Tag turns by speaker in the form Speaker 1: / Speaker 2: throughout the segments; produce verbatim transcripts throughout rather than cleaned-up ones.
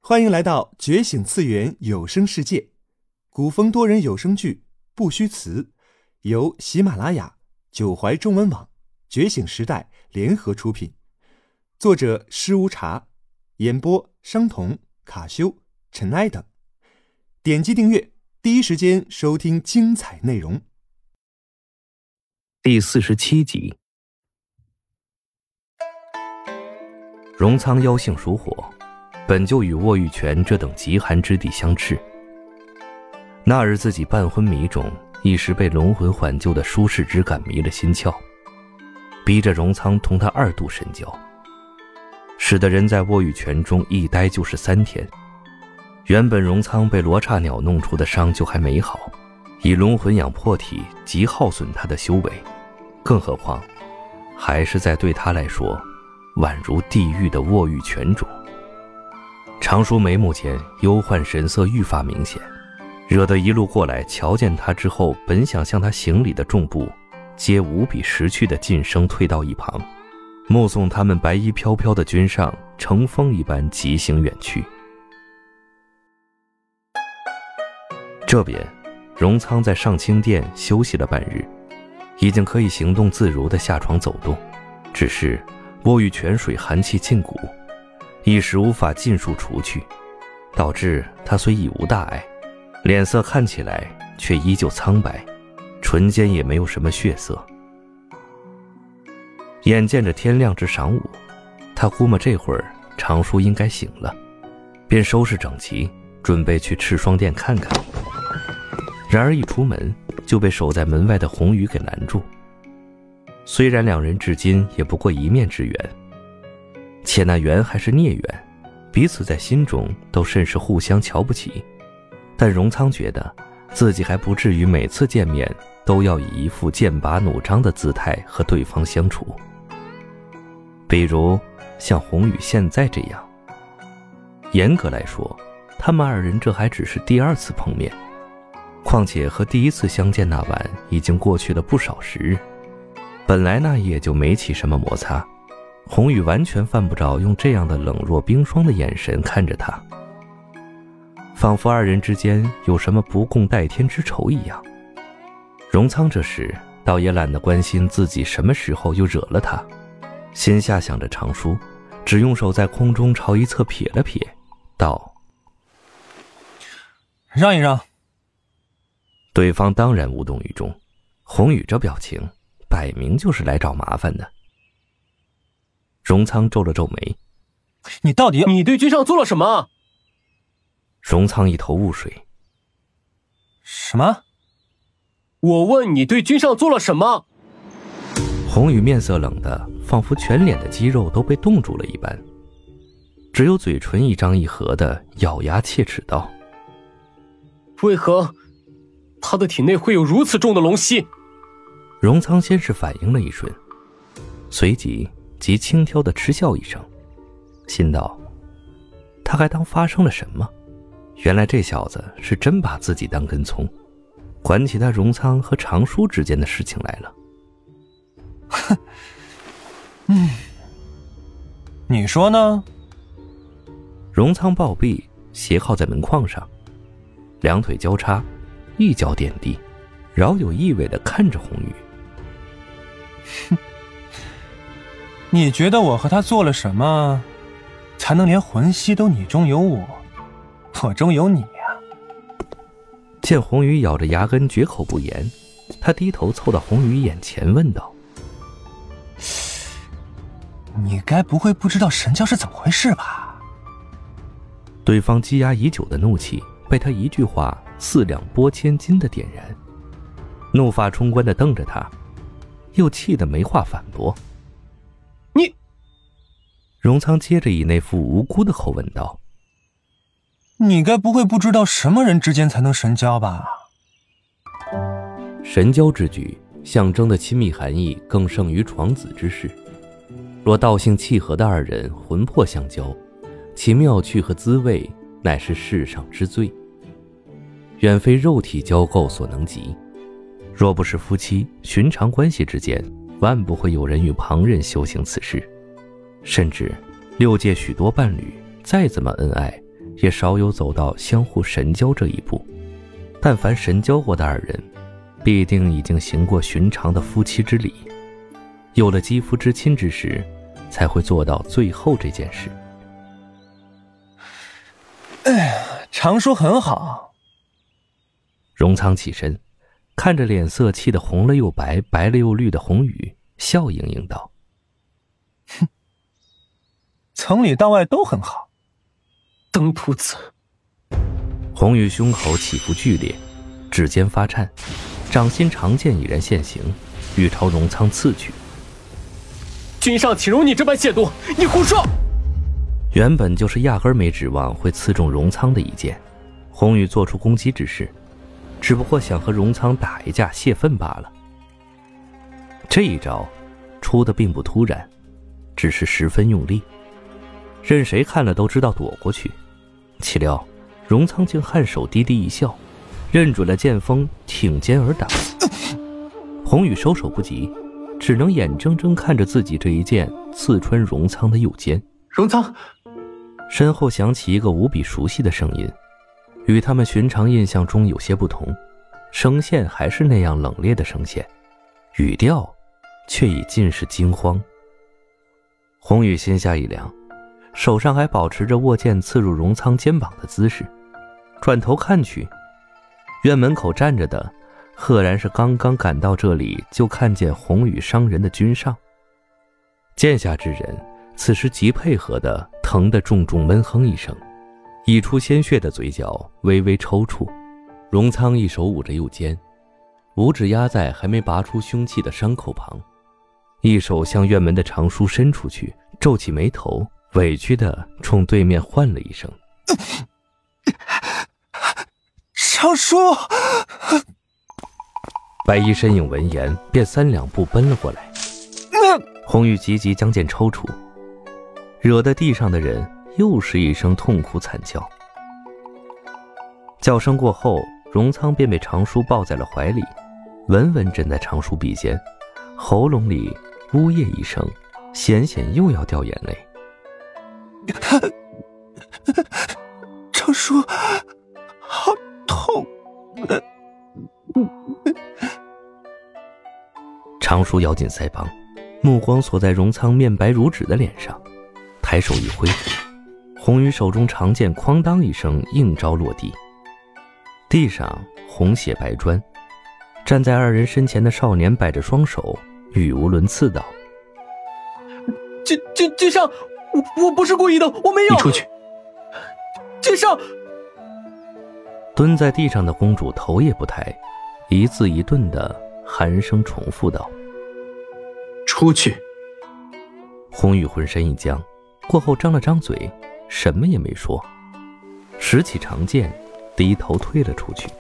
Speaker 1: 欢迎来到觉醒次元有声世界，古风多人有声剧不虚词，由喜马拉雅、九怀中文网、觉醒时代联合出品，作者施无茶，演播商童、卡修、尘埃等。点击订阅，第一时间收听精彩内容。
Speaker 2: 第四十七集。荣仓妖性属火，本就与沃玉泉这等极寒之地相斥。那日自己半昏迷中，一时被龙魂缓救的舒适之感迷了心窍，逼着荣仓同他二度神交，使得人在沃玉泉中一待就是三天。原本荣仓被罗刹鸟弄出的伤就还没好，以龙魂养破体极耗损他的修为，更何况还是在对他来说宛如地狱的沃玉泉中。长舒眉目间忧患神色愈发明显，惹得一路过来瞧见他之后本想向他行礼的众部皆无比识趣的晋升退到一旁，目送他们白衣飘飘的军上乘风一般疾行远去。这边荣仓在上清殿休息了半日，已经可以行动自如地下床走动，只是沃玉泉水寒气浸骨，一时无法尽数除去，导致他虽已无大碍，脸色看起来却依旧苍白，唇间也没有什么血色。眼见着天亮至晌午，他估摸这会儿长舒应该醒了，便收拾整齐，准备去赤霜殿看看。然而一出门就被守在门外的红雨给拦住。虽然两人至今也不过一面之缘，且那缘还是孽缘，彼此在心中都甚是互相瞧不起，但荣仓觉得自己还不至于每次见面都要以一副剑拔弩张的姿态和对方相处。比如像红雨现在这样，严格来说他们二人这还只是第二次碰面，况且和第一次相见那晚已经过去了不少时日，本来那夜就没起什么摩擦，红雨完全犯不着用这样的冷若冰霜的眼神看着他，仿佛二人之间有什么不共戴天之仇一样。荣仓这时倒也懒得关心自己什么时候又惹了他，心下想着长舒，只用手在空中朝一侧撇了撇，道：
Speaker 3: 让一让。
Speaker 2: 对方当然无动于衷，红雨这表情摆明就是来找麻烦的。荣仓皱了皱眉：
Speaker 3: 你到底
Speaker 4: 你对君上做了什么？
Speaker 2: 荣仓一头雾水：
Speaker 3: 什么？
Speaker 4: 我问你对君上做了什么？
Speaker 2: 红雨面色冷的仿佛全脸的肌肉都被冻住了一般，只有嘴唇一张一合的咬牙切齿道：
Speaker 4: 为何他的体内会有如此重的龙息？
Speaker 2: 荣仓先是反应了一瞬，随即极轻佻地嗤笑一声，心道他还当发生了什么，原来这小子是真把自己当根葱，管起他荣仓和长舒之间的事情来了。
Speaker 3: 哼，嗯，你说呢？
Speaker 2: 荣仓抱臂斜靠在门框上，两腿交叉，一脚点地，饶有意味地看着红雨。
Speaker 3: 哼，你觉得我和他做了什么，才能连魂息都你中有我，我中有你啊？
Speaker 2: 见红雨咬着牙根绝口不言，他低头凑到红雨眼前问道：
Speaker 3: 你该不会不知道神教是怎么回事吧？
Speaker 2: 对方积压已久的怒气被他一句话四两拨千斤的点燃，怒发冲冠地瞪着他，又气得没话反驳。
Speaker 4: 你……
Speaker 2: 荣仓接着以那副无辜的口吻道：
Speaker 3: 你该不会不知道什么人之间才能神交吧？
Speaker 2: 神交之举象征的亲密含义更胜于床子之事，若道性契合的二人魂魄相交，其妙趣和滋味乃是世上之最，远非肉体交媾所能及。若不是夫妻，寻常关系之间万不会有人与旁人修行此事，甚至六界许多伴侣再怎么恩爱， 也少有走到相互神交这一步。但凡神交过的二人，必定已经行过寻常的夫妻之礼，有了肌肤之亲之时，才会做到最后这件事。
Speaker 3: 哎呀，常叔很好。
Speaker 2: 荣仓起身，看着脸色气得红了又白，白了又绿的红雨，笑盈盈道：
Speaker 3: 哼，从里到外都很好。
Speaker 4: 登徒子。
Speaker 2: 红雨胸口起伏剧烈，指尖发颤，掌心长剑已然现形，欲朝荣仓刺去。
Speaker 4: 君上岂容你这般亵渎？你胡说！
Speaker 2: 原本就是压根没指望会刺中荣仓的一剑，红雨做出攻击之势，只不过想和荣仓打一架泄愤罢了。这一招出的并不突然，只是十分用力，任谁看了都知道躲过去。岂料荣仓竟颔首低低一笑，认准了剑锋，挺肩而打。红雨收手不及，只能眼睁睁看着自己这一剑刺穿荣仓的右肩。
Speaker 4: 荣仓！
Speaker 2: 身后响起一个无比熟悉的声音，与他们寻常印象中有些不同，声线还是那样冷冽的声线，语调却已尽是惊慌。红雨心下一凉，手上还保持着握剑刺入荣仓肩膀的姿势，转头看去，院门口站着的赫然是刚刚赶到这里就看见红雨伤人的君上。剑下之人此时极配合的疼得重重闷哼一声，溢出鲜血的嘴角微微抽搐。荣仓一手捂着右肩，五指压在还没拔出凶器的伤口旁，一手向院门的长书伸出去，皱起眉头，委屈地冲对面唤了一声：
Speaker 3: 长书！
Speaker 2: 白衣身影闻言便三两步奔了过来。红玉急急将剑抽出，惹得地上的人又是一声痛苦惨叫。叫声过后，荣仓便被长书抱在了怀里，稳稳枕在长书臂间，喉咙里呜咽一声，险险又要掉眼泪。
Speaker 3: 长书，好痛！
Speaker 2: 长书咬紧腮帮，目光锁在荣仓面白如纸的脸上，抬手一挥，红羽手中长剑哐当一声硬招落地，地上红血白砖。站在二人身前的少年摆着双手，语无伦次道：
Speaker 4: 君君君上，我我不是故意的，我没有。
Speaker 3: 你出去。
Speaker 4: 君上。
Speaker 2: 蹲在地上的公主头也不抬，一字一顿的寒声重复道：
Speaker 3: 出去。
Speaker 2: 红羽浑身一僵，过后张了张嘴，什么也没说，拾起长剑，低头退了出去。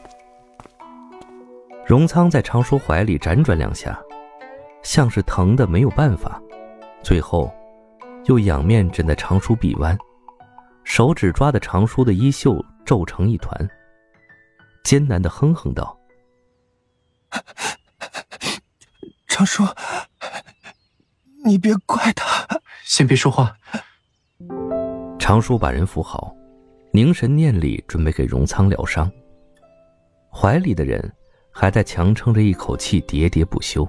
Speaker 2: 荣仓在长书怀里辗转两下，像是疼得没有办法，最后又仰面枕在长书臂弯，手指抓的长书的衣袖皱成一团，艰难地哼哼道：
Speaker 3: 长书，你别怪他。
Speaker 5: 先别说话。
Speaker 2: 长书把人扶好，凝神念力，准备给荣仓疗伤。怀里的人还在强撑着一口气，喋喋不休。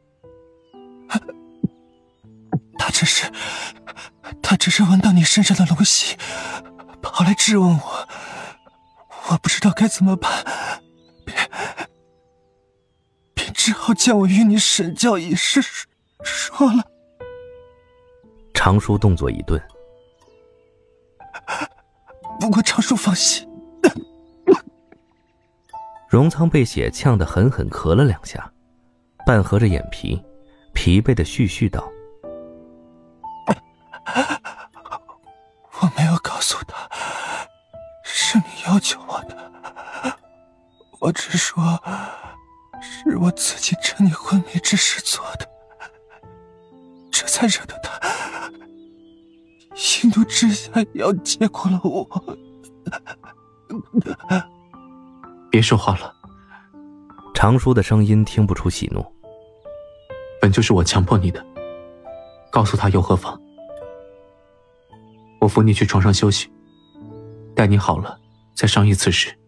Speaker 3: 他只是他只是闻到你身上的龙息，跑来质问我，我不知道该怎么办，便便只好将我与你神交一事说了。
Speaker 2: 长书动作一顿，
Speaker 3: 不过长书放心。
Speaker 2: 荣仓被血呛得狠狠咳了两下，半合着眼皮，疲惫的絮絮道：
Speaker 3: 我没有告诉他，是你要求我的，我只说是我自己趁你昏迷之时做的，这才惹得他一怒之下要结果了我。
Speaker 5: 别说话了。
Speaker 2: 长书的声音听不出喜怒。
Speaker 5: 本就是我强迫你的，告诉他又何妨？我扶你去床上休息， 待你好了再商议此事。